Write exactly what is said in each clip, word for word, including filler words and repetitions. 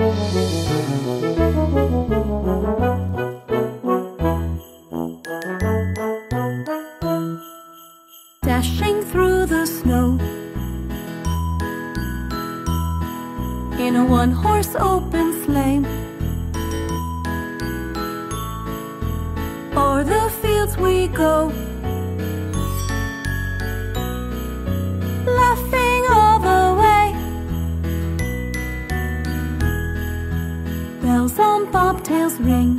Dashing through the snow in a one-horse open sleigh, o'er the fields we go, laughing all the way. Bells on bobtails ring,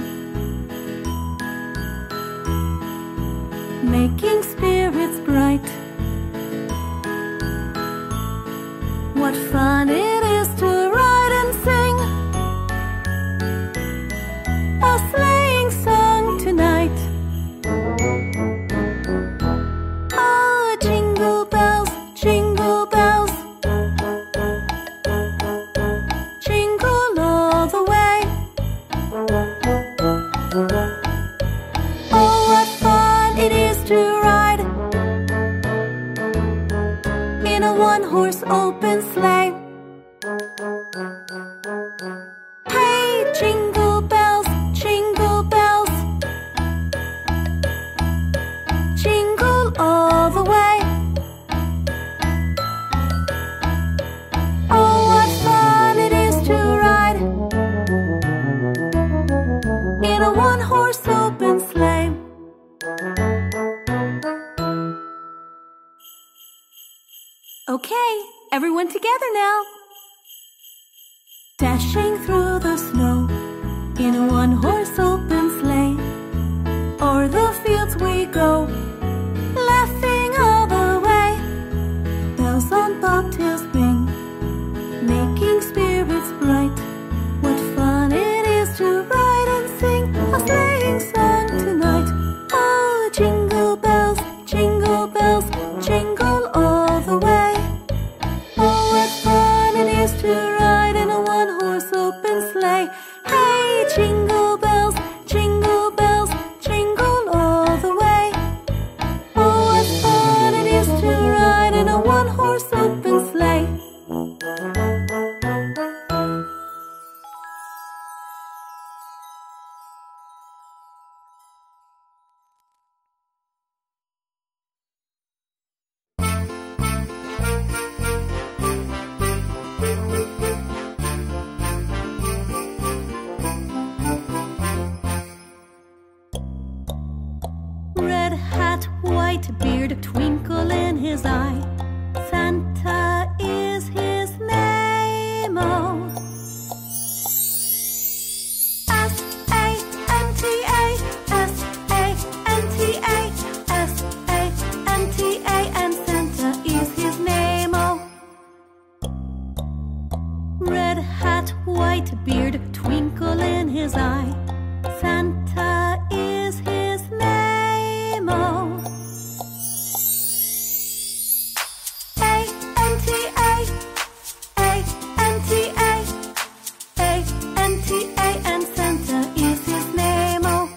making spirits bright. What fun it is to ride and sing a sleighing song tonight. Oh, jingle bells, jingle bells, jingle all the way. Oh, what fun it is to ride in a one-horse open sleigh. Hey, jingle bells, jingle bells, jingle all the way. Oh, what fun it is to ride in a one-horse open sleigh. Okay, everyone together now. Dashing through the snow in a one-horse open sleigh, o'er the fields we go, laughing all the way. Bells on bobtails ring, making spirits bright. What fun it is to ride and sing a sleighing song tonight. Oh, jingle bells, jingle bells, jingle all the way. Oh, what fun it is to ride in a one-horse open sleigh. Hey, jingle bells, jingle bells, jingle all the way. Oh, what fun it is to ride in a one-horse open sleigh. Red hat, white beard, twinkle in his eye. Santa is his name, oh. S A N T A, S A N T A, S A N T A, and Santa is his name, oh. Red hat, white beard, twinkle in his eye. Santa is his name, oh. A N T A, A N T A, A N T A, and Santa is his name, oh.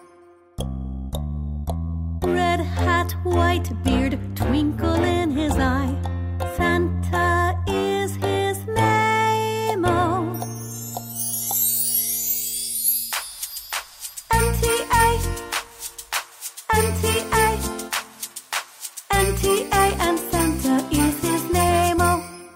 Red hat, white beard, twinkle in his eye. Santa is his name, oh. N T A, N T A, N T A, and Santa is his name, oh.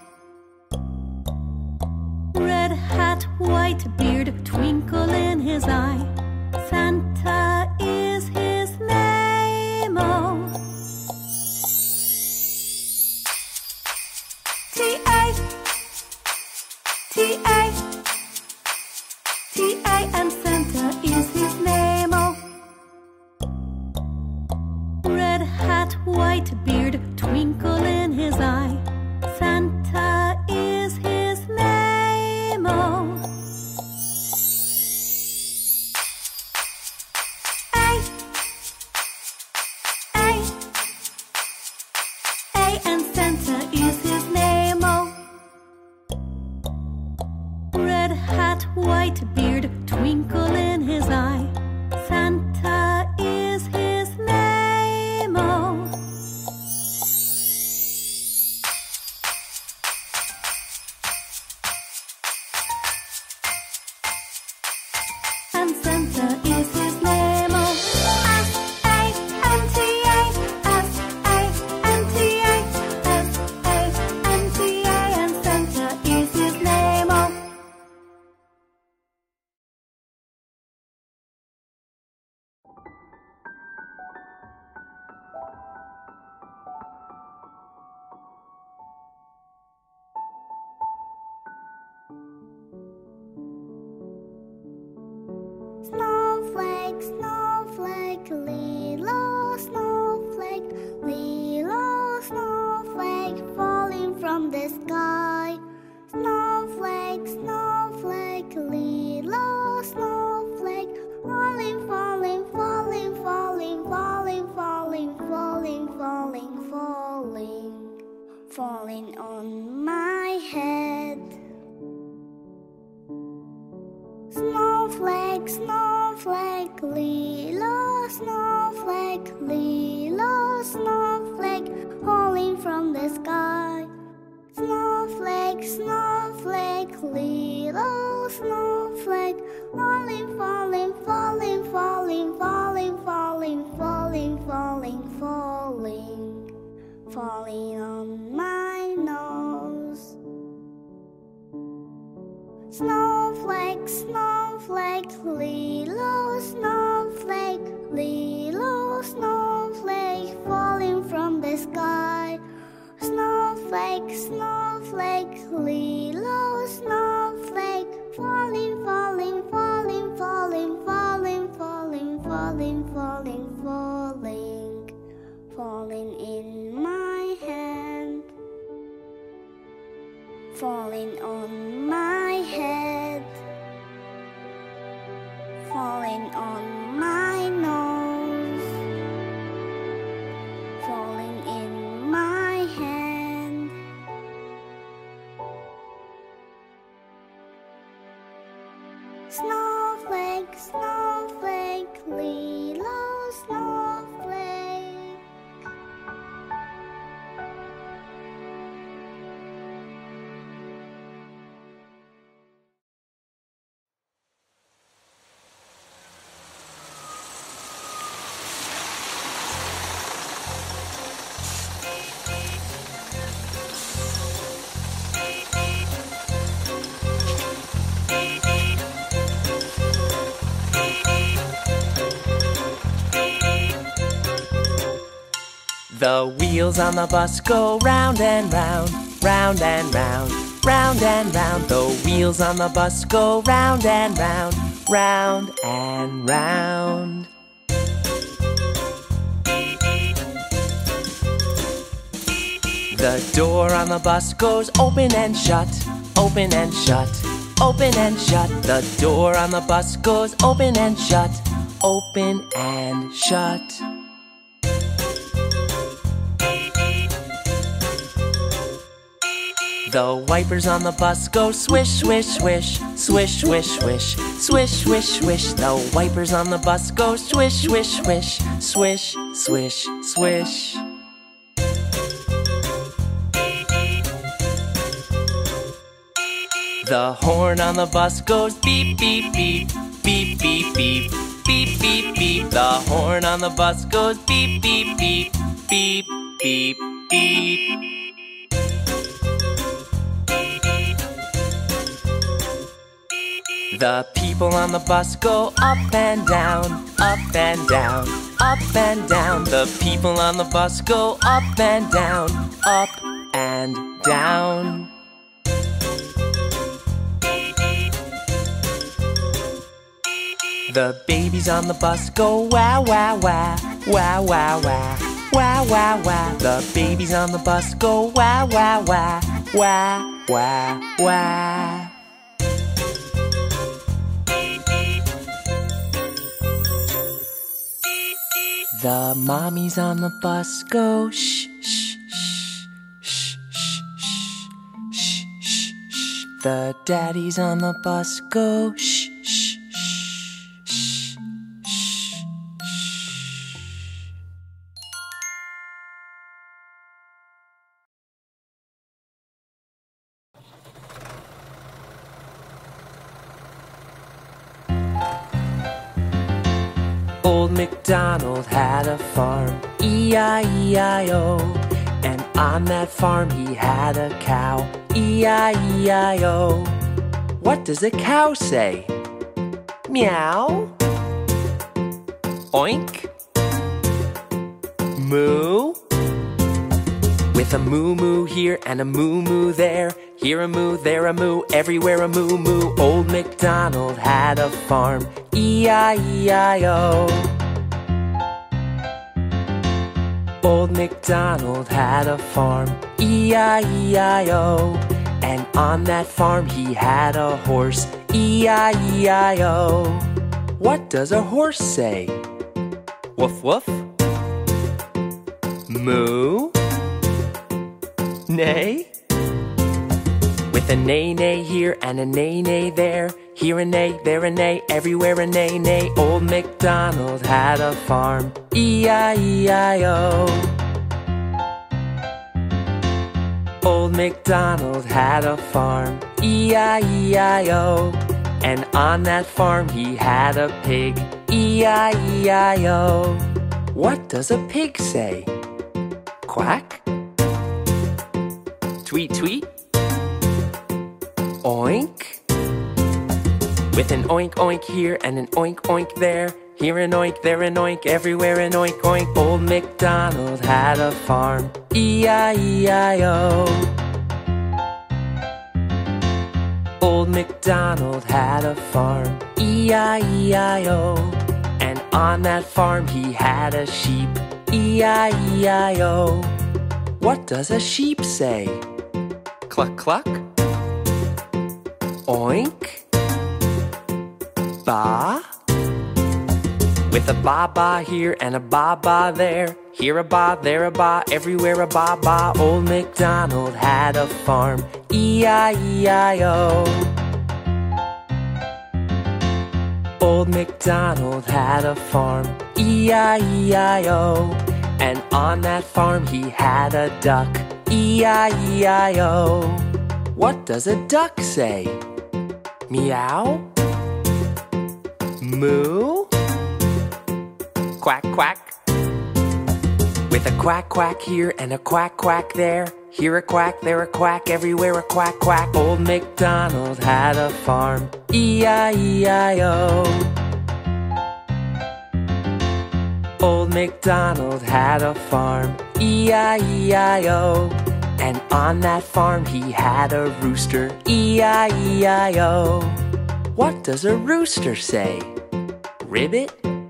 Red hat, white beard, twinkle in his eye. Santa is his name, oh. T A, T A, T A, and Santa is his name, oh. Red hat, white beard, twinkle in his eye. Santa is his name, oh. A, A, A, and Santa is his name, oh. Red hat, white beard, twinkle in his eye. Santa is his name, oh. falling on my head. Snowflake, snowflake, little snowflake, little snowflake, falling from the sky. Snowflake, snowflake, little snowflake, falling, falling, falling, falling, falling, falling, falling, falling, falling, falling on my nose. Snowflake, snowflake, little snowflake, little snowflake, falling from the sky. Snowflake, snowflake, little snowflake, falling, falling, falling, falling, falling, falling, falling, falling, falling, falling in my hand, falling on my head, falling on my nose, falling in my hand. Snowflake, snowflake, little snowflake. The wheels on the bus go round and round, round and round, round and round. The wheels on the bus go round and round, round and round. The door on the bus goes open and shut, open and shut, open and shut. The door on the bus goes open and shut, open and shut. The wipers on the bus go swish, swish, swish, swish, swish, swish, swish, swish, swish. The wipers on the bus go swish, swish, swish, swish, swish, swish. The horn on the bus goes beep, beep, beep, beep, beep, beep, beep, beep, beep. The horn on the bus goes beep, beep, beep, beep, beep, beep. The people on the bus go up and down, up and down, up and down. The people on the bus go up and down, up and down. The babies on the bus go wow, wow, wow, wow, wow, wow, wow, wow, wow. The babies on the bus go wow, wow, wow, wow, wow, wow. The mommies on the bus go shh, shh, shh, shh, shh, shh, shh, shh, shh. The daddies on the bus go shh, shh, shh, shh, shh, shh. Old MacDonald had a farm, E I E I O. And on that farm he had a cow, E I E I O. What does a cow say? Meow. Oink. Moo. With a moo-moo here and a moo-moo there, here a moo, there a moo, everywhere a moo-moo. Old MacDonald had a farm, E I E I O. Old MacDonald had a farm, E I E I O. And on that farm he had a horse, E I E I O. What does a horse say? Woof woof. Moo. Neigh? With a neigh, neigh here and a neigh, neigh there. Here a neigh, there a neigh, everywhere a neigh, neigh. Old MacDonald had a farm, E I E I O. Old MacDonald had a farm, E I E I O. And on that farm he had a pig, E I E I O. What does a pig say? Quack? Tweet, tweet? Oink? With an oink, oink here and an oink, oink there. Here an oink, there an oink, everywhere an oink, oink. Old MacDonald had a farm, E I E I O. Old MacDonald had a farm, E I E I O. And on that farm he had a sheep, E I E I O. What does a sheep say? Cluck, cluck? Oink? Ba? With a ba-ba here and a ba-ba there. Here a ba, there a ba, everywhere a ba-ba. Old MacDonald had a farm, E I E I O. Old MacDonald had a farm, E I E I O. And on that farm he had a duck, E I E I O. What does a duck say? Meow? Moo? Quack, quack? With a quack, quack here and a quack, quack there. Here a quack, there a quack, everywhere a quack, quack. Old MacDonald had a farm, E I E I O. Old MacDonald had a farm, E I E I O. And on that farm he had a rooster, E I E I O. What does a rooster say? Ribbit?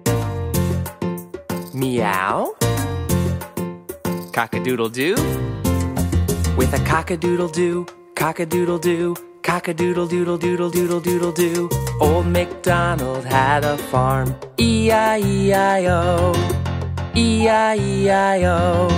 Meow? Cock-a-doodle-doo? With a cock-a-doodle-doo, cock-a-doodle-doo, cock-a-doodle-doodle-doodle-doodle-doodle-doo. Old MacDonald had a farm, E I E I O. E I E I O.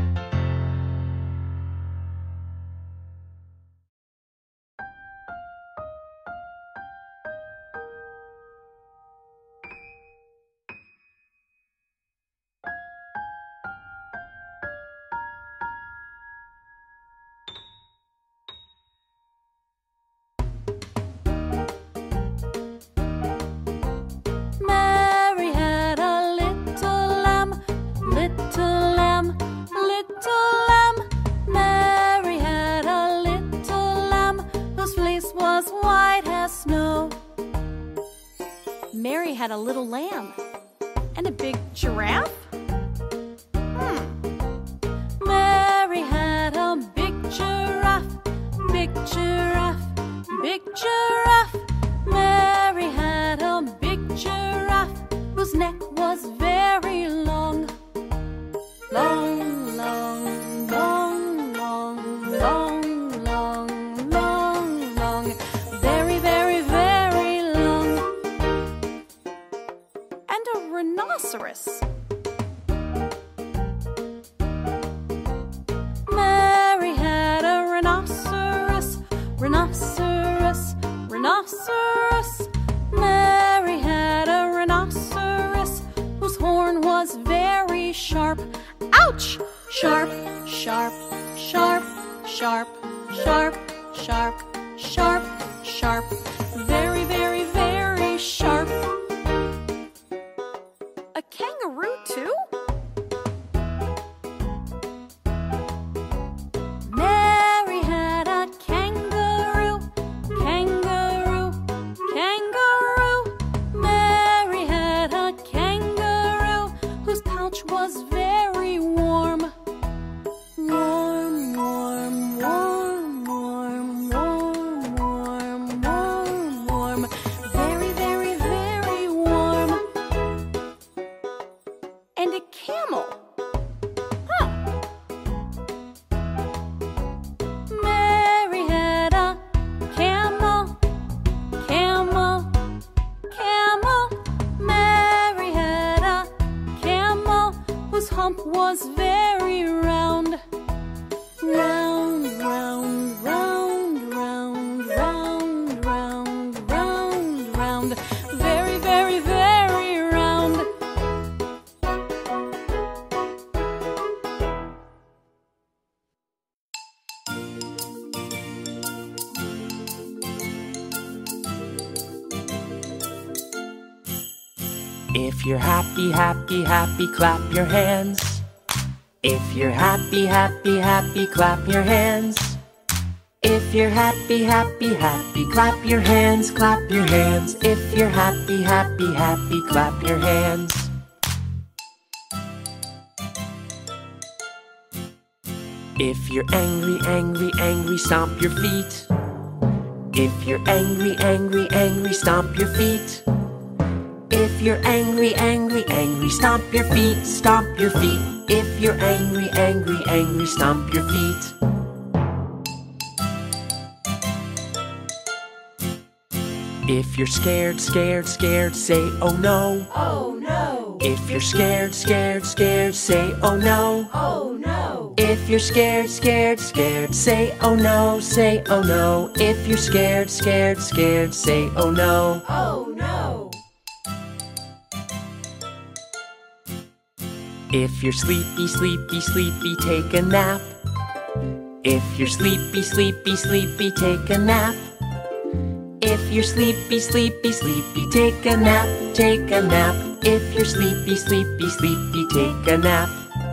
Mary had a little lamb, little lamb, little lamb. Mary had a little lamb whose fleece was white as snow. Mary had a little lamb and a big giraffe. Hmm. Mary had a big giraffe, big giraffe, big giraffe. Mary had a big giraffe whose neck was very long. Long, long, long, long, long, long, long, long. Very, very, very long. And a rhinoceros. Mary had a rhinoceros, rhinoceros, rhinoceros. Mary had a rhinoceros whose horn was very sharp. Ouch! Sharp, sharp, sharp, sharp, sharp, sharp, sharp, sharp. Very, very, very sharp. A kangaroo too? Mary had a kangaroo, kangaroo, kangaroo. Mary had a kangaroo whose pouch was very warm. Warm, warm, warm, warm, warm, warm, warm, warm. Very, very, very warm. And a camel. Huh. Mary had a camel, camel, camel. Mary had a camel whose hump was very round, round, If you're happy, happy, happy, clap your hands. If you're happy, happy, happy, clap your hands. If you're happy, happy, happy, clap your hands, clap your hands. If you're happy, happy, happy, clap your hands. If you're angry, angry, angry, stomp your feet. If you're angry, angry, angry, stomp your feet. If you're angry, angry, angry, stomp your feet, stomp your feet. If you're angry, angry, angry, stomp your feet. If you're scared, scared, scared, say oh no. Oh no. If you're scared, scared, scared, say oh no. Oh no. If you're scared, scared, scared, say oh no, say oh no. If you're scared, scared, scared, say oh no. Oh no. If you're sleepy, sleepy, sleepy, take a nap. If you're sleepy, sleepy, sleepy, take a nap. If you're sleepy, sleepy, sleepy, take a nap, take a nap. If you're sleepy, sleepy, sleepy, take a nap.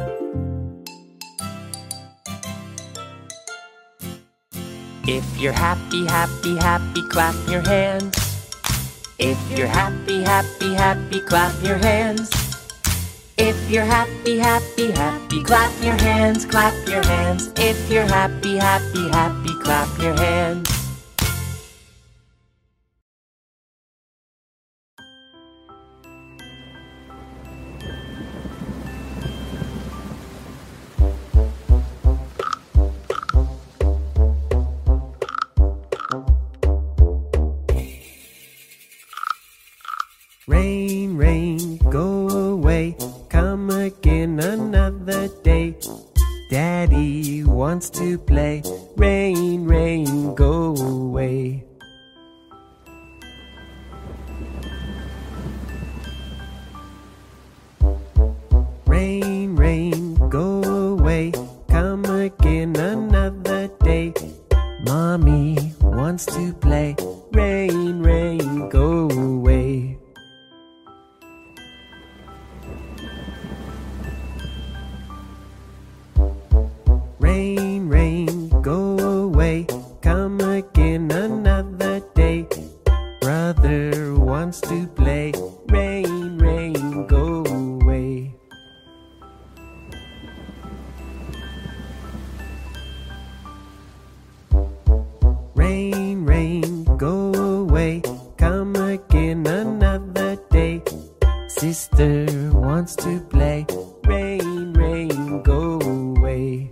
If you're happy, happy, happy, clap your hands. If you're happy, happy, happy, clap your hands. If you're happy, happy, happy, clap your hands, clap your hands. If you're happy, happy, happy, clap your hands. Rain, rain, go away, come again another day. Daddy wants to play. Rain, rain, go away. Rain, rain, go away, come again another day. Mommy wants to play. Rain, rain, go away. Rain, rain, go away, come again another day. Brother wants to play. Rain, rain, go away. Rain, rain, go away, come again another day. Sister wants to play. Rain, rain, go away.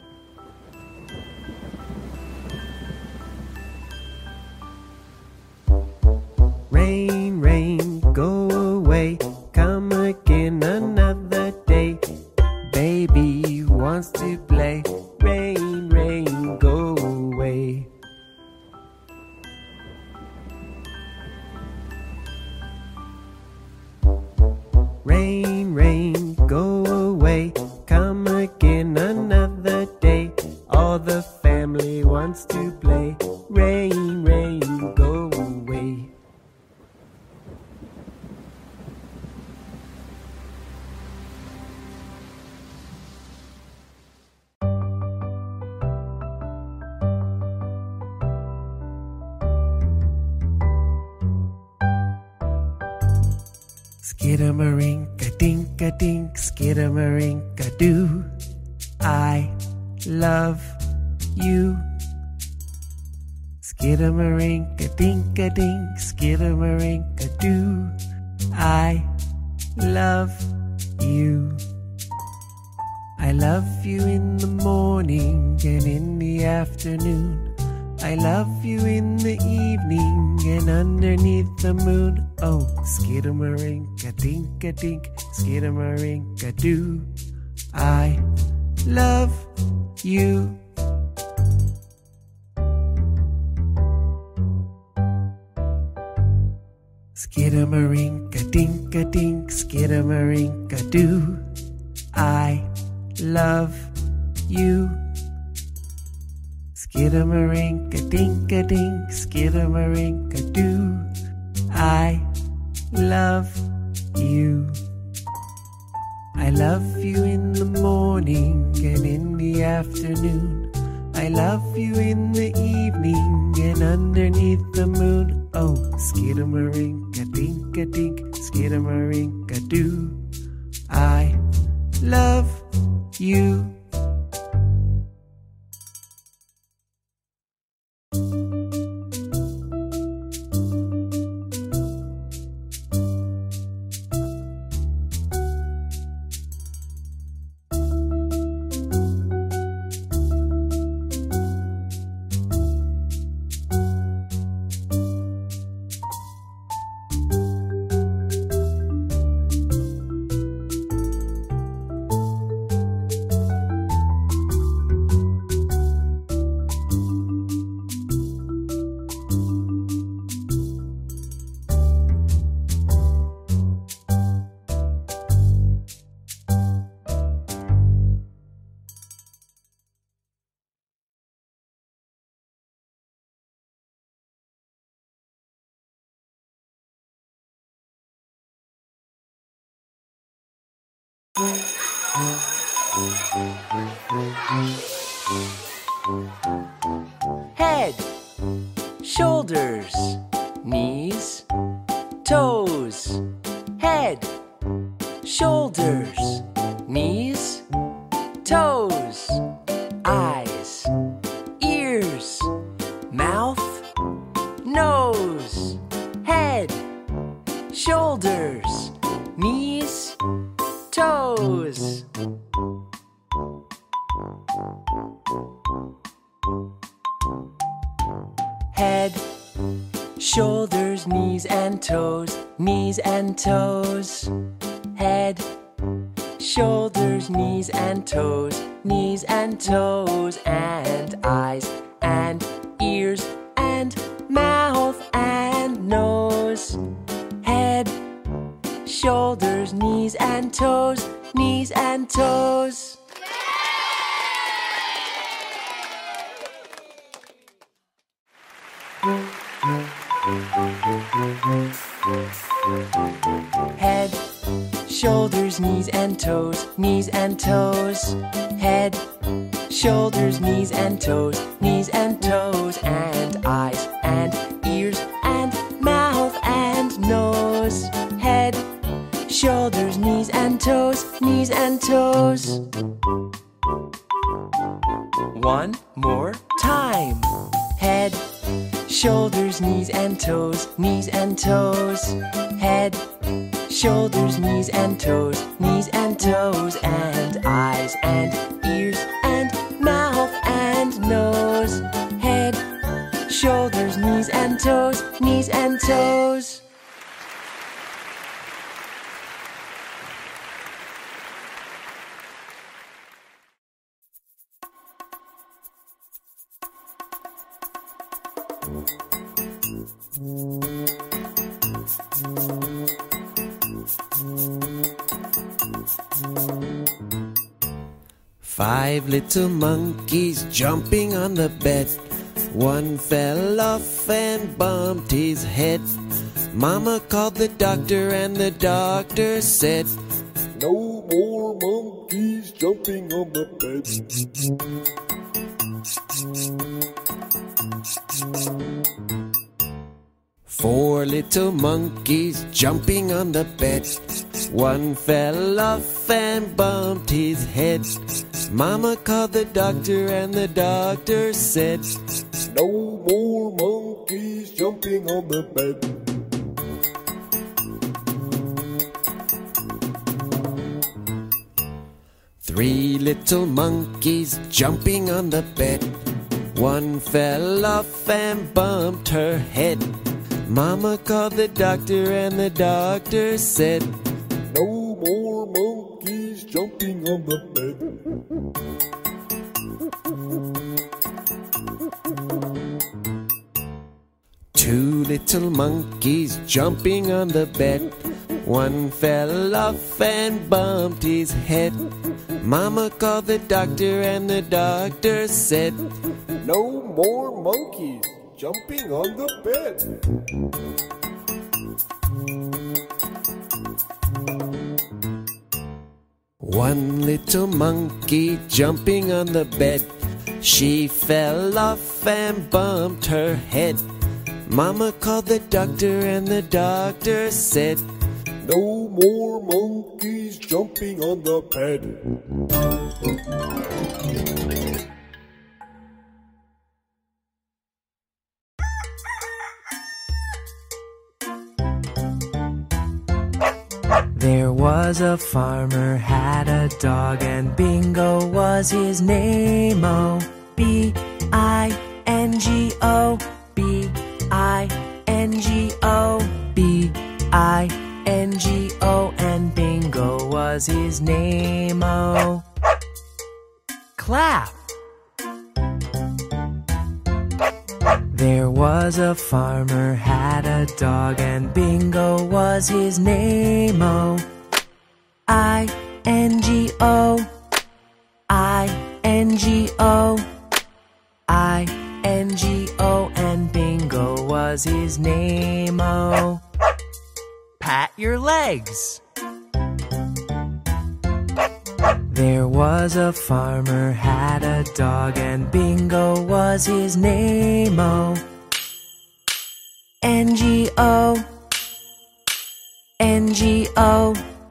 Rain, rain, go away, come again another day. Baby wants to play. Rain, rain, go away. Rain, rain, go away, come again another day. All the family wants to play. Rain, rain, go away. Skidamarinka-dink-a-dink, skidamarinka-doo. I love you. Skidamarinka-dink-a-dink, skidamarinka-doo. I love you. I love you in the morning and in the afternoon. I love you in the evening and underneath the moon. Oh, skidamarinka-dink-a-dink, skidamarinka-doo. I love you. Skidamarinka-dink-a-dink, skidamarinka-doo. I love you. Skidamarinka-dink-a-dink, skidamarinka-doo. I love you. I love you in the morning and in the afternoon. I love you in the evening and underneath the moon. Oh, skidamarinka-dink-a-dink, skidamarinka-doo. I love you. Head, shoulders, knees, toes. Head, shoulders, knees, toes. Eyes, ears, mouth, nose. Head, shoulders, knees, toes. Head, shoulders, knees and toes, knees and toes. Head, shoulders, knees and toes, knees and toes. And eyes and ears and mouth and nose. Head, shoulders, knees and toes, knees and toes. Head, shoulders, knees and toes, knees and toes. Head, shoulders, knees and toes, knees and toes. And eyes and ears and mouth and nose. Head, shoulders, knees and toes, knees and toes. One more time. Head, shoulders, knees and toes, knees and toes. Head, shoulders, knees and toes, knees and toes. And eyes and ears and mouth and nose. Head, shoulders, knees and toes, knees and toes. Five little monkeys jumping on the bed. One fell off and bumped his head. Mama called the doctor and the doctor said, "No more monkeys jumping on the bed." Four little monkeys jumping on the bed. One fell off and bumped his head. Mama called the doctor and the doctor said, "No more monkeys jumping on the bed." Three little monkeys jumping on the bed. One fell off and bumped her head. Mama called the doctor and the doctor said, "No more monkeys jumping on the bed." Two little monkeys jumping on the bed. One fell off and bumped his head. Mama called the doctor and the doctor said, "No more monkeys jumping on the bed." One little monkey jumping on the bed. She fell off and bumped her head. Mama called the doctor and the doctor said, No more monkeys jumping on the bed. There was a farmer, had a dog, and Bingo was his name. Oh, B I N G O, B I N G O, B I N G O, and Bingo was his name. Oh, clap! There was a farmer, had a dog, and Bingo was his name. Oh, I N G O, I N G O, I N G O, and Bingo was his name. Oh, pat your legs. There was a farmer, had a dog, and Bingo was his name. Oh, N G O, N G O,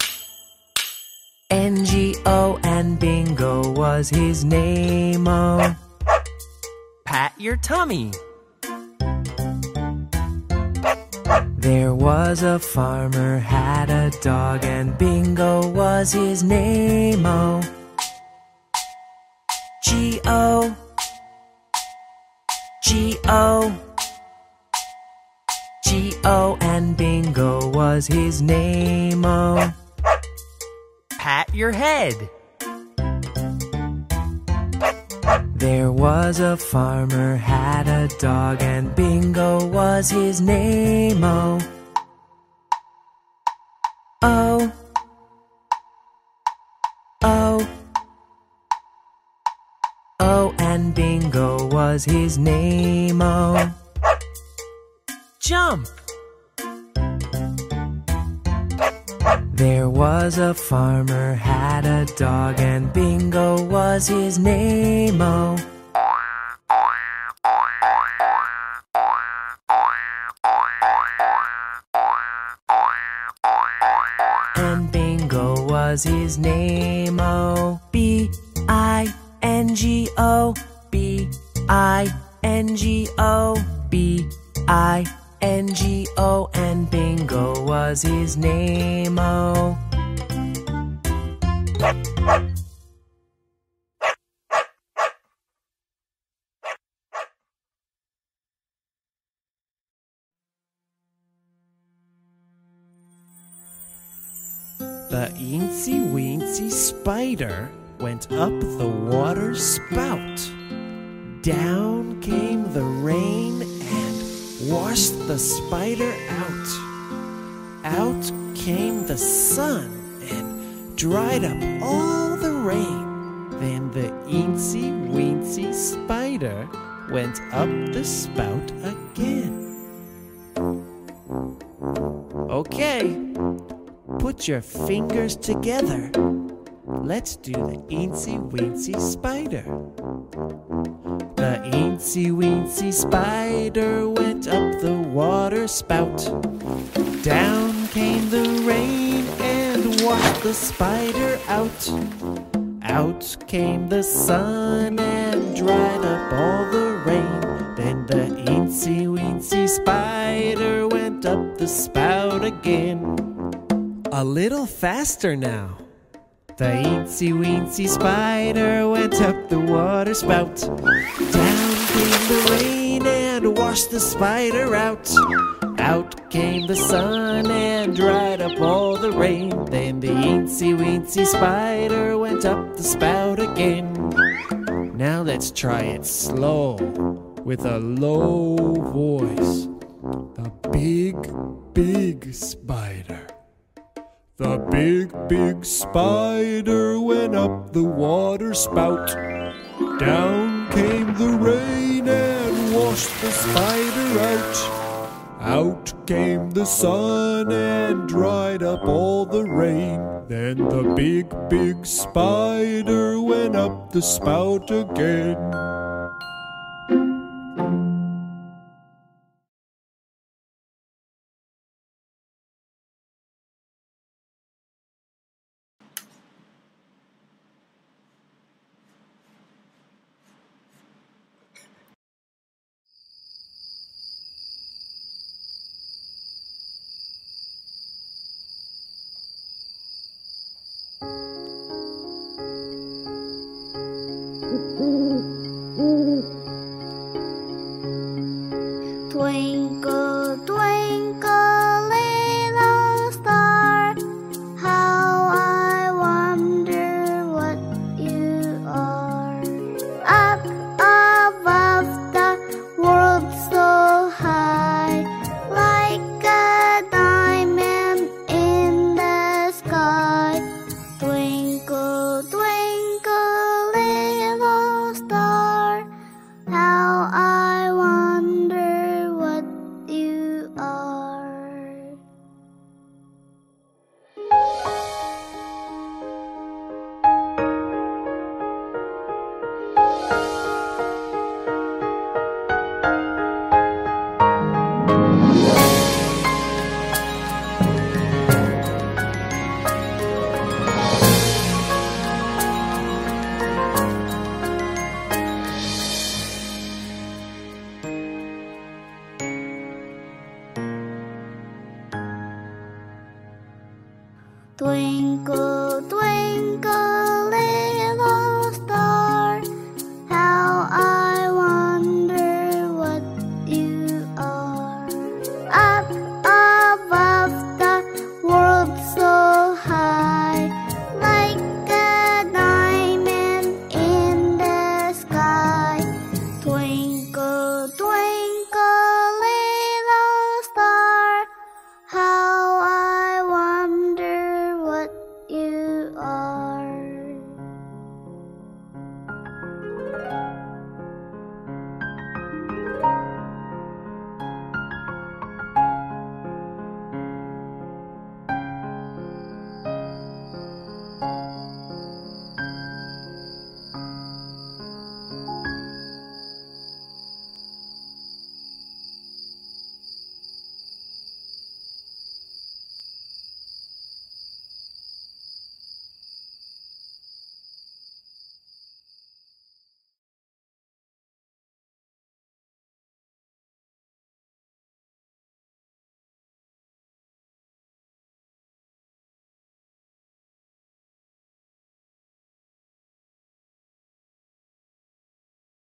N G O, and Bingo was his name. Oh, pat your tummy. There was a farmer, had a dog, and Bingo was his name. Oh, G O, G O, G O, and Bingo was his name. Oh, pat your head. There was a farmer, had a dog, and Bingo was his name. Oh, oh, oh, oh, and Bingo was his name. Oh, jump! There was a farmer, had a dog, and Bingo was his name. Oh, and Bingo was his name. Oh, B I N G O, B I N G O, B I N G O, and Bingo was his name. Oh, The eensy weensy spider went up the water spout. Down came the rain and washed the spider out. Out came the sun and dried up all the rain. Then the eensy weensy spider went up the spout again. Okay. Put your fingers together. Let's do the eensy weensy spider. The eensy weensy spider went up the water spout. Down came the rain and washed the spider out. Out came the sun and dried up all the rain. Then the eensy weensy spider went up the spout again. A little faster now. The eensy weensy spider went up the water spout. Down came the rain and washed the spider out. Out came the sun and dried up all the rain. Then the eensy weensy spider went up the spout again. Now let's try it slow with a low voice. The big, big spider. The big, big spider went up the water spout. Down came the rain and washed the spider out. Out came the sun and dried up all the rain. Then the big, big spider went up the spout again.